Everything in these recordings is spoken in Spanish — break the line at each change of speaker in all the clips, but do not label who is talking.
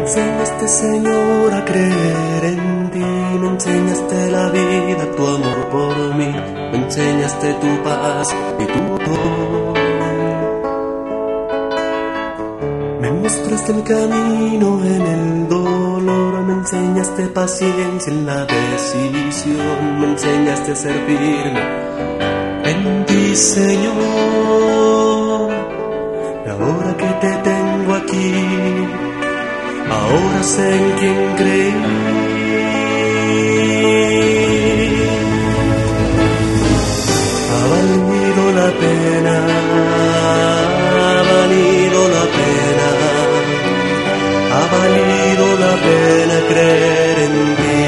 enseñaste, Señor, a creer en ti. Me enseñaste la vida, tu amor por mí. Me enseñaste tu paz y tu amor. Me mostraste el camino en el dolor. Me enseñaste paciencia en la decisión. Me enseñaste a ser firme en ti, Señor. Y ahora que te tengo aquí, ahora sé en quién creí. Ha valido la pena, ha valido la pena, ha valido la pena creer en ti.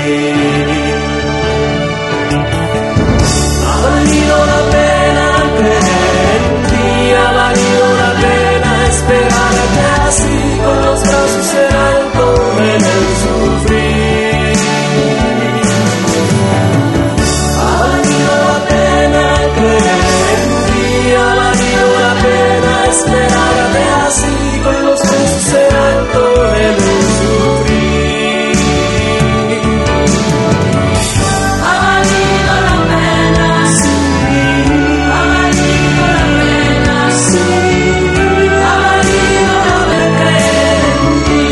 Ha valido la pena creer en ti, ha valido la pena esperarte así con los brazos en alto en el sufrir. Ha valido la pena creer en ti, ha valido la pena esperarte así con los brazos en alto en el sufrir. Ha valido la pena, sí, ha valido la pena, sí, ha valido la pena creer en ti.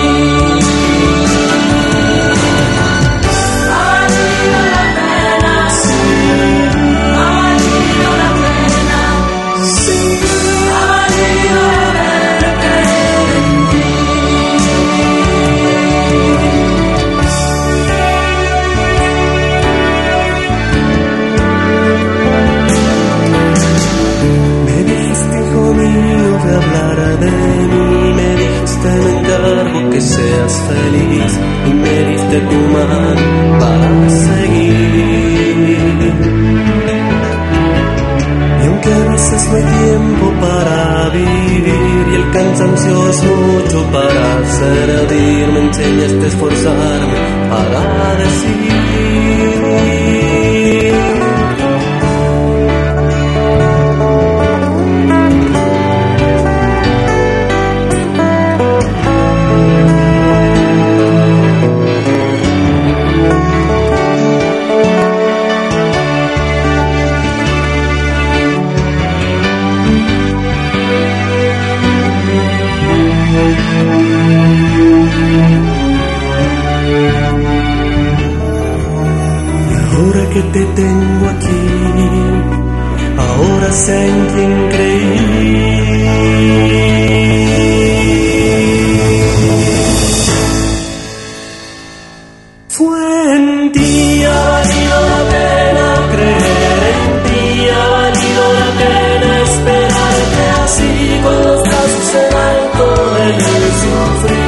Ha valido la pena, sí, ha valido la pena, sí, ha valido la pena creer en ti. Me dijiste, hijo mío, de hablar de mí. Me dijiste, me encargo que seas feliz. Y me diste tu mano para seguir. Y aunque a veces no hay tiempo para vivir y el cansancio es mucho para servir, me enseñaste a esforzarme para decir. Ahora que te tengo aquí, ahora sé en quién creí. Fue en ti, ha valido la pena creer en ti, ha valido la pena esperarte así con los brazos en alto en el sufrir.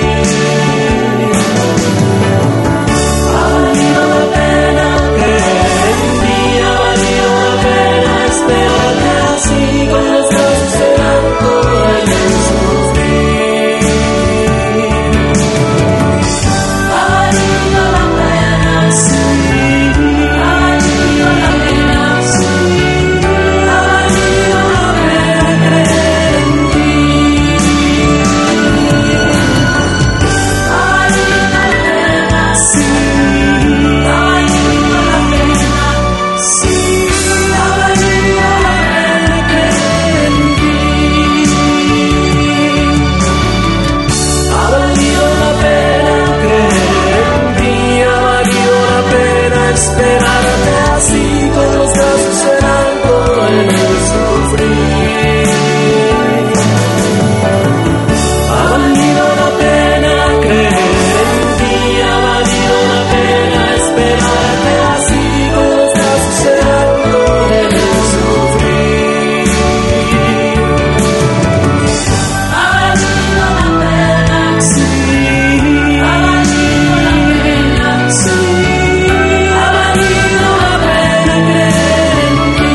Ha valido la pena creer en ti, ha valido la pena esperarte así con los brazos en alto en el sufrir. Ha valido la pena, sí, ha valido la pena, sí, ha valido la pena creer en ti. Ha valido la pena, sí, ha valido la pena, sí, ha valido la pena creer en ti. Ha valido la pena creer en ti, ha valido la pena esperarte así con los brazos en alto en el sufrir. Ha valido la pena creer en ti, ha valido la pena esperarte así con los brazos en alto en el sufrir. Ha valido la pena, sí, ha valido la pena, sí, ha valido la pena creer en ti.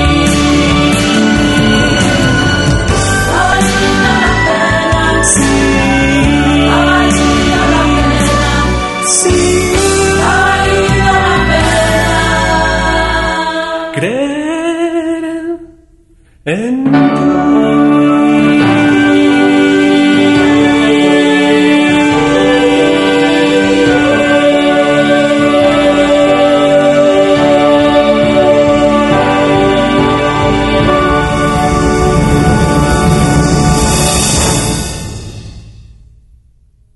Ha valido la pena, sí, ha valido la pena, sí, ha valido la pena creer en ti.